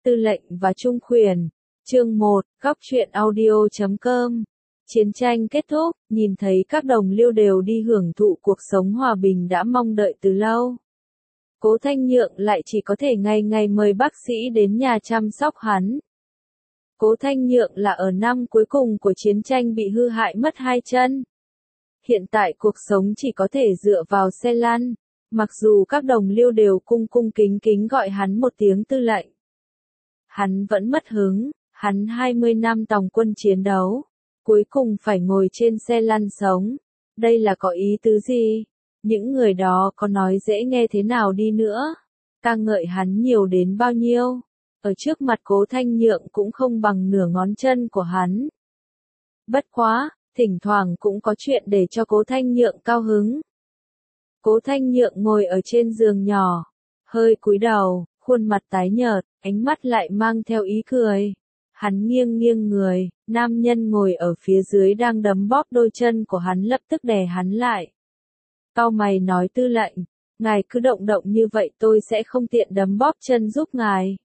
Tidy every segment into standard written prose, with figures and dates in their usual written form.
Tư lệnh và Trung Khuyển. Chương 1, Góc truyện audio.com. Chiến tranh kết thúc, nhìn thấy các đồng liêu đều đi hưởng thụ cuộc sống hòa bình đã mong đợi từ lâu. Cố Thanh Nhượng lại chỉ có thể ngày ngày mời bác sĩ đến nhà chăm sóc hắn. Cố Thanh Nhượng là ở năm cuối cùng của chiến tranh bị hư hại mất hai chân. Hiện tại cuộc sống chỉ có thể dựa vào xe lăn, mặc dù các đồng liêu đều cung cung kính kính gọi hắn một tiếng tư lệnh. Hắn vẫn mất hứng, hắn 20 năm tòng quân chiến đấu, cuối cùng phải ngồi trên xe lăn sống. Đây là có ý tứ gì? Những người đó có nói dễ nghe thế nào đi nữa, ca ngợi hắn nhiều đến bao nhiêu, ở trước mặt Cố Thanh Nhượng cũng không bằng nửa ngón chân của hắn. Bất quá, thỉnh thoảng cũng có chuyện để cho Cố Thanh Nhượng cao hứng. Cố Thanh Nhượng ngồi ở trên giường nhỏ, hơi cúi đầu, khuôn mặt tái nhợt, ánh mắt lại mang theo ý cười. Hắn nghiêng nghiêng người, nam nhân ngồi ở phía dưới đang đấm bóp đôi chân của hắn lập tức đè hắn lại. Cau mày nói tư lệnh, ngài cứ động động như vậy tôi sẽ không tiện đấm bóp chân giúp ngài.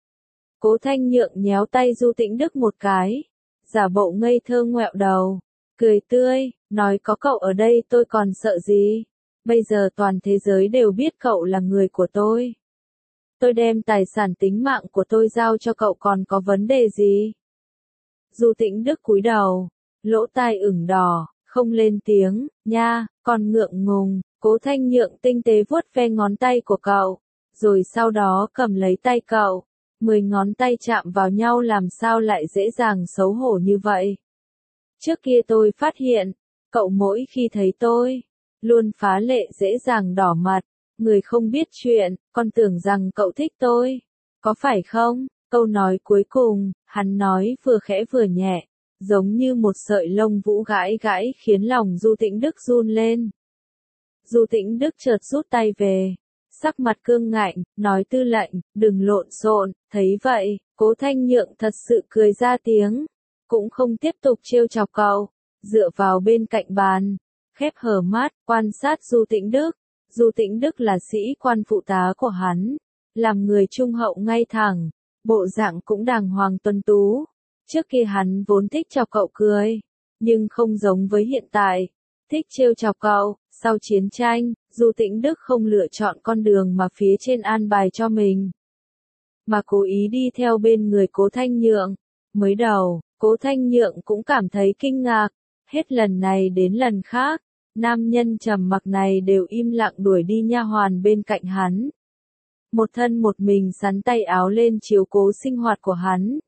Cố Thanh Nhượng nhéo tay Du Tĩnh Đức một cái, giả bộ ngây thơ ngoẹo đầu, cười tươi, nói có cậu ở đây tôi còn sợ gì, bây giờ toàn thế giới đều biết cậu là người của tôi. Tôi đem tài sản tính mạng của tôi giao cho cậu còn có vấn đề gì? Du Tĩnh Đức cúi đầu, lỗ tai ửng đỏ, không lên tiếng, nha, còn ngượng ngùng. Cố Thanh Nhượng tinh tế vuốt ve ngón tay của cậu, rồi sau đó cầm lấy tay cậu. 10 ngón tay chạm vào nhau làm sao lại dễ dàng xấu hổ như vậy. Trước kia tôi phát hiện, cậu mỗi khi thấy tôi, luôn phá lệ dễ dàng đỏ mặt. Người không biết chuyện, còn tưởng rằng cậu thích tôi. Có phải không? Câu nói cuối cùng, hắn nói vừa khẽ vừa nhẹ, giống như một sợi lông vũ gãi gãi khiến lòng Du Tĩnh Đức run lên. Du Tĩnh Đức chợt rút tay về, sắc mặt cương ngạnh, nói tư lệnh, đừng lộn xộn. Thấy vậy, Cố Thanh Nhượng thật sự cười ra tiếng, cũng không tiếp tục trêu chọc cậu, dựa vào bên cạnh bàn, khép hờ mắt, quan sát Du Tĩnh Đức. Du Tĩnh Đức là sĩ quan phụ tá của hắn, làm người trung hậu ngay thẳng, bộ dạng cũng đàng hoàng tuấn tú. Trước kia hắn vốn thích chọc cậu cười, nhưng không giống với hiện tại, thích trêu chọc cậu. Sau chiến tranh, Du Tĩnh Đức không lựa chọn con đường mà phía trên an bài cho mình, mà cố ý đi theo bên người Cố Thanh Nhượng. Mới đầu, Cố Thanh Nhượng cũng cảm thấy kinh ngạc, hết lần này đến lần khác. Nam nhân trầm mặc này đều im lặng đuổi đi nha hoàn bên cạnh hắn. Một thân một mình sắn tay áo lên chiếu cố sinh hoạt của hắn.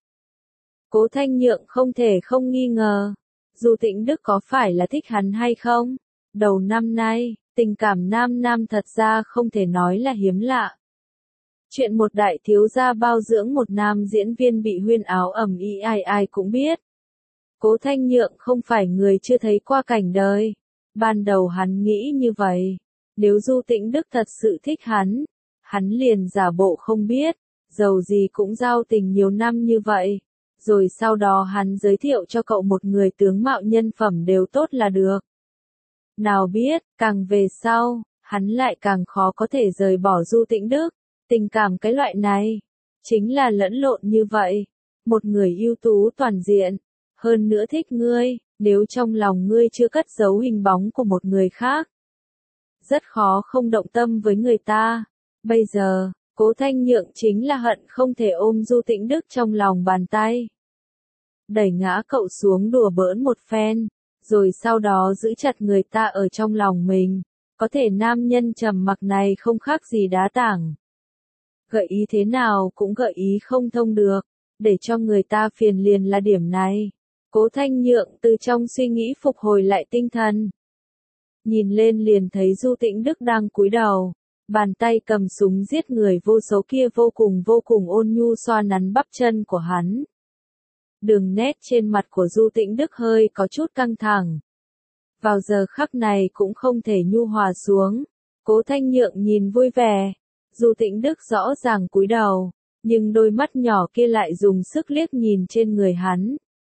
Cố Thanh Nhượng không thể không nghi ngờ, Du Tĩnh Đức có phải là thích hắn hay không? Đầu năm nay, tình cảm nam nam thật ra không thể nói là hiếm lạ. Chuyện một đại thiếu gia bao dưỡng một nam diễn viên bị huyên áo ầm ĩ ai ai cũng biết. Cố Thanh Nhượng không phải người chưa thấy qua cảnh đời. Ban đầu hắn nghĩ như vậy, nếu Du Tĩnh Đức thật sự thích hắn liền giả bộ không biết, dầu gì cũng giao tình nhiều năm như vậy, rồi sau đó hắn giới thiệu cho cậu một người tướng mạo nhân phẩm đều tốt là được. Nào biết, càng về sau, hắn lại càng khó có thể rời bỏ Du Tĩnh Đức, tình cảm cái loại này, chính là lẫn lộn như vậy, một người ưu tú toàn diện, hơn nữa thích ngươi. Nếu trong lòng ngươi chưa cất giấu hình bóng của một người khác, rất khó không động tâm với người ta. Bây giờ, Cố Thanh Nhượng chính là hận không thể ôm Du Tĩnh Đức trong lòng bàn tay, đẩy ngã cậu xuống đùa bỡn một phen, rồi sau đó giữ chặt người ta ở trong lòng mình. Có thể nam nhân trầm mặc này không khác gì đá tảng, gợi ý thế nào cũng gợi ý không thông được, để cho người ta phiền liền là điểm này. Cố Thanh Nhượng từ trong suy nghĩ phục hồi lại tinh thần. Nhìn lên liền thấy Du Tĩnh Đức đang cúi đầu, bàn tay cầm súng giết người vô số kia vô cùng ôn nhu xoa nắn bắp chân của hắn. Đường nét trên mặt của Du Tĩnh Đức hơi có chút căng thẳng. Vào giờ khắc này cũng không thể nhu hòa xuống. Cố Thanh Nhượng nhìn vui vẻ. Du Tĩnh Đức rõ ràng cúi đầu, nhưng đôi mắt nhỏ kia lại dùng sức liếc nhìn trên người hắn.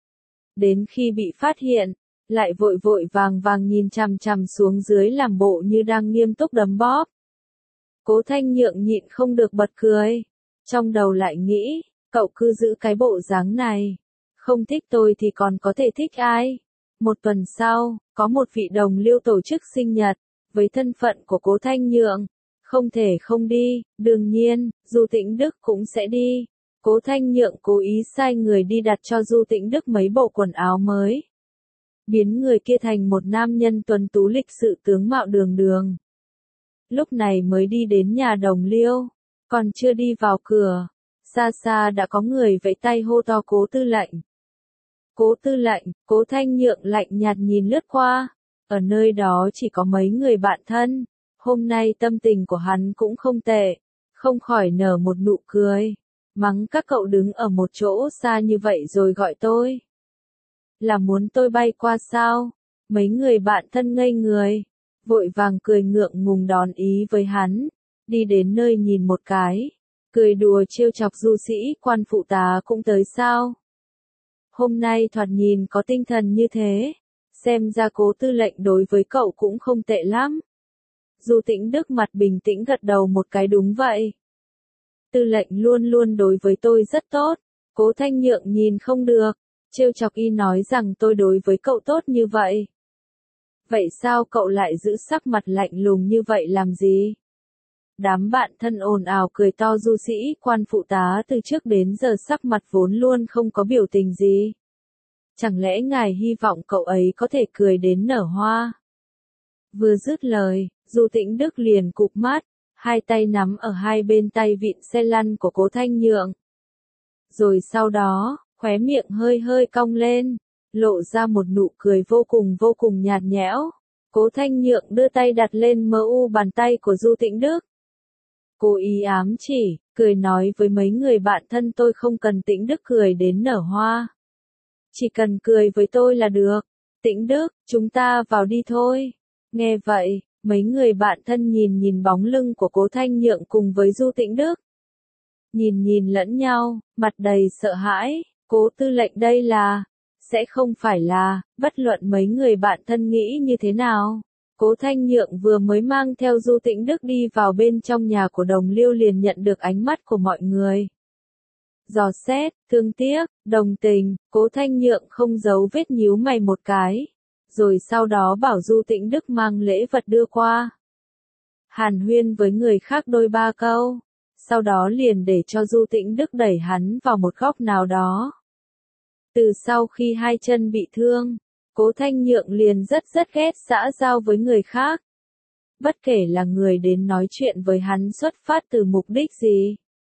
Đến khi bị phát hiện, lại vội vội vàng vàng nhìn chằm chằm xuống dưới làm bộ như đang nghiêm túc đấm bóp. Cố Thanh Nhượng nhịn không được bật cười. Trong đầu lại nghĩ, Cậu cứ giữ cái bộ dáng này. Không thích tôi thì còn có thể thích ai? Một tuần sau, có một vị đồng liêu tổ chức sinh nhật, với thân phận của Cố Thanh Nhượng. Không thể không đi, đương nhiên, Du Tĩnh Đức cũng sẽ đi. Cố Thanh Nhượng cố ý sai người đi đặt cho Du Tĩnh Đức mấy bộ quần áo mới. Biến người kia thành một nam nhân tuấn tú lịch sự tướng mạo đường đường. Lúc này mới đi đến nhà đồng liêu, còn chưa đi vào cửa, xa xa đã có người vẫy tay hô to Cố tư lệnh. Cố tư lệnh, Cố Thanh Nhượng lạnh nhạt nhìn lướt qua, ở nơi đó chỉ có mấy người bạn thân, hôm nay tâm tình của hắn cũng không tệ, không khỏi nở một nụ cười, mắng các cậu đứng ở một chỗ xa như vậy rồi gọi tôi. Là muốn tôi bay qua sao? Mấy người bạn thân ngây người, vội vàng cười ngượng ngùng đón ý với hắn, đi đến nơi nhìn một cái, cười đùa trêu chọc du sĩ quan phụ tá cũng tới sao? Hôm nay thoạt nhìn có tinh thần như thế, xem ra Cố tư lệnh đối với cậu cũng không tệ lắm. Du Tĩnh Đức mặt bình tĩnh gật đầu một cái đúng vậy. Tư lệnh luôn luôn đối với tôi rất tốt, Cố Thanh Nhượng nhìn không được, trêu chọc y nói rằng tôi đối với cậu tốt như vậy. Vậy sao cậu lại giữ sắc mặt lạnh lùng như vậy làm gì? Đám bạn thân ồn ào cười to du sĩ quan phụ tá từ trước đến giờ sắc mặt vốn luôn không có biểu tình gì. Chẳng lẽ ngài hy vọng cậu ấy có thể cười đến nở hoa? Vừa dứt lời, Du Tĩnh Đức liền cụp mắt, hai tay nắm ở hai bên tay vịn xe lăn của Cố Thanh Nhượng. Rồi sau đó, khóe miệng hơi hơi cong lên, lộ ra một nụ cười vô cùng nhạt nhẽo. Cố Thanh Nhượng đưa tay đặt lên bàn tay của Du Tĩnh Đức. Cố ý ám chỉ, cười nói với mấy người bạn thân tôi không cần Tĩnh Đức cười đến nở hoa. Chỉ cần cười với tôi là được. Tĩnh Đức, chúng ta vào đi thôi. Nghe vậy, mấy người bạn thân nhìn bóng lưng của Cố Thanh Nhượng cùng với Du Tĩnh Đức. Nhìn lẫn nhau, mặt đầy sợ hãi, Cố tư lệnh đây là, sẽ không phải là, bất luận mấy người bạn thân nghĩ như thế nào. Cố Thanh Nhượng vừa mới mang theo Du Tĩnh Đức đi vào bên trong nhà của đồng liêu liền nhận được ánh mắt của mọi người. Dò xét, thương tiếc, đồng tình, Cố Thanh Nhượng không giấu vết nhíu mày một cái. Rồi sau đó bảo Du Tĩnh Đức mang lễ vật đưa qua. Hàn huyên với người khác đôi ba câu. Sau đó liền để cho Du Tĩnh Đức đẩy hắn vào một góc nào đó. Từ sau khi hai chân bị thương, Cố Thanh Nhượng liền rất ghét xã giao với người khác. Bất kể là người đến nói chuyện với hắn xuất phát từ mục đích gì.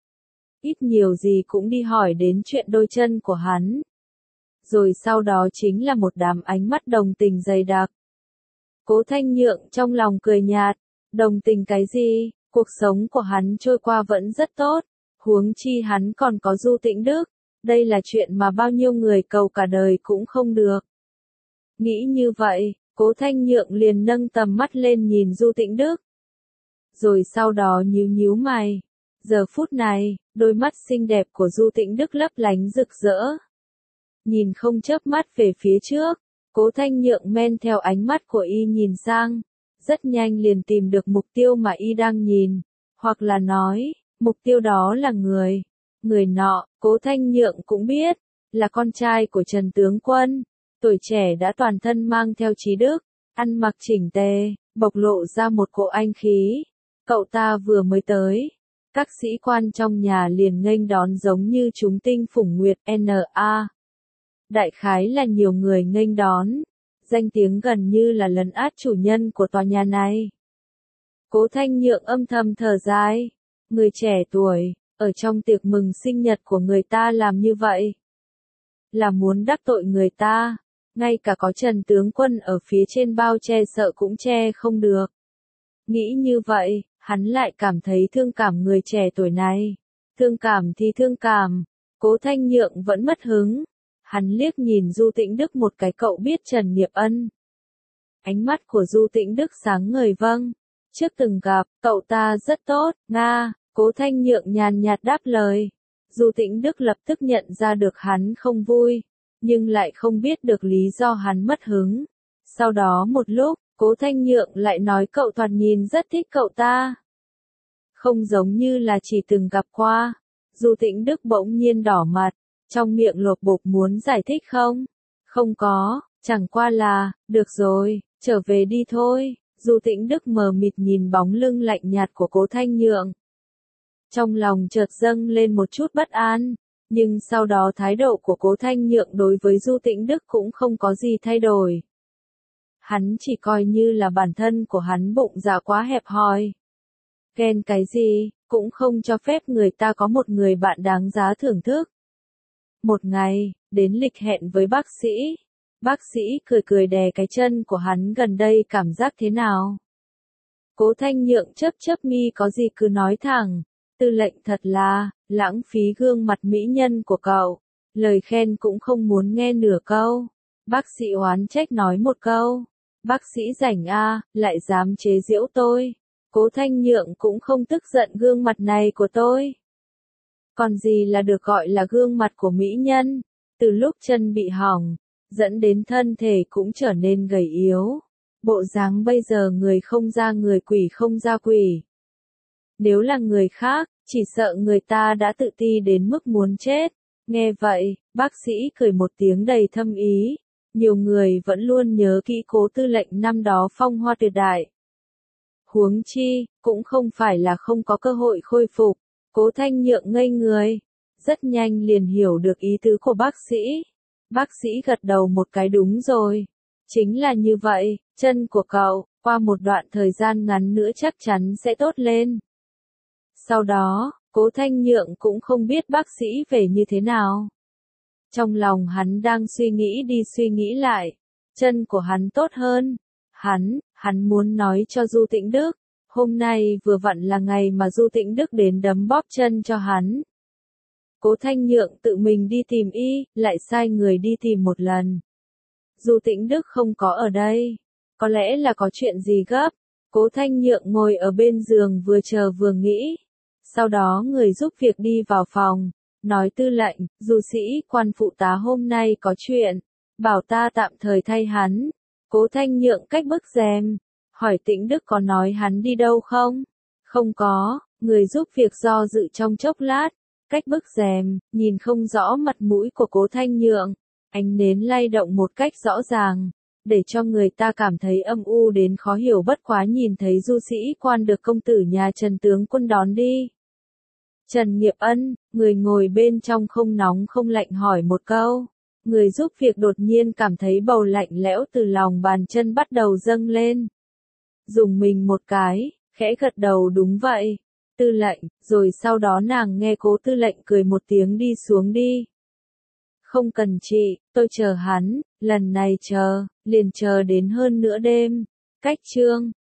Ít nhiều gì cũng đi hỏi đến chuyện đôi chân của hắn. Rồi sau đó chính là một đám ánh mắt đồng tình dày đặc. Cố Thanh Nhượng trong lòng cười nhạt, đồng tình cái gì, cuộc sống của hắn trôi qua vẫn rất tốt, huống chi hắn còn có Du Tĩnh Đức, đây là chuyện mà bao nhiêu người cầu cả đời cũng không được. Nghĩ như vậy, Cố Thanh Nhượng liền nâng tầm mắt lên nhìn Du Tĩnh Đức. Rồi sau đó nhíu mày. Giờ phút này, đôi mắt xinh đẹp của Du Tĩnh Đức lấp lánh rực rỡ. Nhìn không chớp mắt về phía trước, Cố Thanh Nhượng men theo ánh mắt của y nhìn sang, rất nhanh liền tìm được mục tiêu mà y đang nhìn, hoặc là nói, mục tiêu đó là người. Người nọ, Cố Thanh Nhượng cũng biết, là con trai của Trần Tướng Quân, tuổi trẻ đã toàn thân mang theo trí đức, ăn mặc chỉnh tề, bộc lộ ra một cỗ anh khí. Cậu ta vừa mới tới, các sĩ quan trong nhà liền nghênh đón giống như chúng tinh phủng nguyệt N.A. Đại khái là nhiều người nghênh đón, danh tiếng gần như là lấn át chủ nhân của tòa nhà này. Cố Thanh Nhượng âm thầm thở dài, người trẻ tuổi, ở trong tiệc mừng sinh nhật của người ta làm như vậy. Là muốn đắc tội người ta, ngay cả có Trần Tướng Quân ở phía trên bao che sợ cũng che không được. Nghĩ như vậy, hắn lại cảm thấy thương cảm người trẻ tuổi này. Thương cảm thì thương cảm, Cố Thanh Nhượng vẫn mất hứng. Hắn liếc nhìn Du Tĩnh Đức một cái cậu biết Trần Nghiệp Ân. Ánh mắt của Du Tĩnh Đức sáng ngời vâng. Trước từng gặp, cậu ta rất tốt, Nga, Cố Thanh Nhượng nhàn nhạt đáp lời. Du Tĩnh Đức lập tức nhận ra được hắn không vui, nhưng lại không biết được lý do hắn mất hứng. Sau đó một lúc, Cố Thanh Nhượng lại nói cậu thoạt nhìn rất thích cậu ta. Không giống như là chỉ từng gặp qua. Du Tĩnh Đức bỗng nhiên đỏ mặt, trong miệng lột bột muốn giải thích không? Không có, chẳng qua là, được rồi, trở về đi thôi. Du Tĩnh Đức mờ mịt nhìn bóng lưng lạnh nhạt của Cố Thanh Nhượng. Trong lòng chợt dâng lên một chút bất an, nhưng sau đó thái độ của Cố Thanh Nhượng đối với Du Tĩnh Đức cũng không có gì thay đổi. Hắn chỉ coi như là bản thân của hắn bụng dạ quá hẹp hòi. Ghen cái gì, cũng không cho phép người ta có một người bạn đáng giá thưởng thức. Một ngày, đến lịch hẹn với bác sĩ. Bác sĩ cười cười đè cái chân của hắn gần đây cảm giác thế nào? Cố Thanh Nhượng chớp chớp mi có gì cứ nói thẳng. Tư lệnh thật là, lãng phí gương mặt mỹ nhân của cậu. Lời khen cũng không muốn nghe nửa câu. Bác sĩ oán trách nói một câu. Bác sĩ rảnh a, lại dám chế giễu tôi. Cố Thanh Nhượng cũng không tức giận gương mặt này của tôi. Còn gì là được gọi là gương mặt của mỹ nhân? Từ lúc chân bị hỏng, dẫn đến thân thể cũng trở nên gầy yếu. Bộ dáng bây giờ người không ra người quỷ không ra quỷ. Nếu là người khác, chỉ sợ người ta đã tự ti đến mức muốn chết. Nghe vậy, bác sĩ cười một tiếng đầy thâm ý. Nhiều người vẫn luôn nhớ kỹ Cố tư lệnh năm đó phong hoa tuyệt đại. Huống chi, cũng không phải là không có cơ hội khôi phục. Cố Thanh Nhượng ngây người. Rất nhanh liền hiểu được ý tứ của bác sĩ. Bác sĩ gật đầu một cái đúng rồi. Chính là như vậy, chân của cậu, qua một đoạn thời gian ngắn nữa chắc chắn sẽ tốt lên. Sau đó, Cố Thanh Nhượng cũng không biết bác sĩ về như thế nào. Trong lòng hắn đang suy nghĩ đi suy nghĩ lại. Chân của hắn tốt hơn. Hắn muốn nói cho Du Tĩnh Đức. Hôm nay vừa vặn là ngày mà Du Tĩnh Đức đến đấm bóp chân cho hắn. Cố Thanh Nhượng tự mình đi tìm y, lại sai người đi tìm một lần. Du Tĩnh Đức không có ở đây. Có lẽ là có chuyện gì gấp. Cố Thanh Nhượng ngồi ở bên giường vừa chờ vừa nghĩ. Sau đó người giúp việc đi vào phòng. Nói tư lệnh, Du sĩ quan phụ tá hôm nay có chuyện. Bảo ta tạm thời thay hắn. Cố Thanh Nhượng cách bức rèm. Hỏi Tĩnh Đức có nói hắn đi đâu không? Không có, người giúp việc do dự trong chốc lát. Cách bức rèm, nhìn không rõ mặt mũi của Cố Thanh Nhượng. Ánh nến lay động một cách rõ ràng. Để cho người ta cảm thấy âm u đến khó hiểu bất quá nhìn thấy Du sĩ quan được công tử nhà Trần tướng quân đón đi. Trần Nghiệp Ân, người ngồi bên trong không nóng không lạnh hỏi một câu. Người giúp việc đột nhiên cảm thấy bầu lạnh lẽo từ lòng bàn chân bắt đầu dâng lên. Dùng mình một cái, khẽ gật đầu đúng vậy. Tư lệnh, rồi sau đó nàng nghe Cố tư lệnh cười một tiếng đi xuống đi. Không cần chị, tôi chờ hắn, lần này chờ, liền chờ đến hơn nửa đêm. Cách chương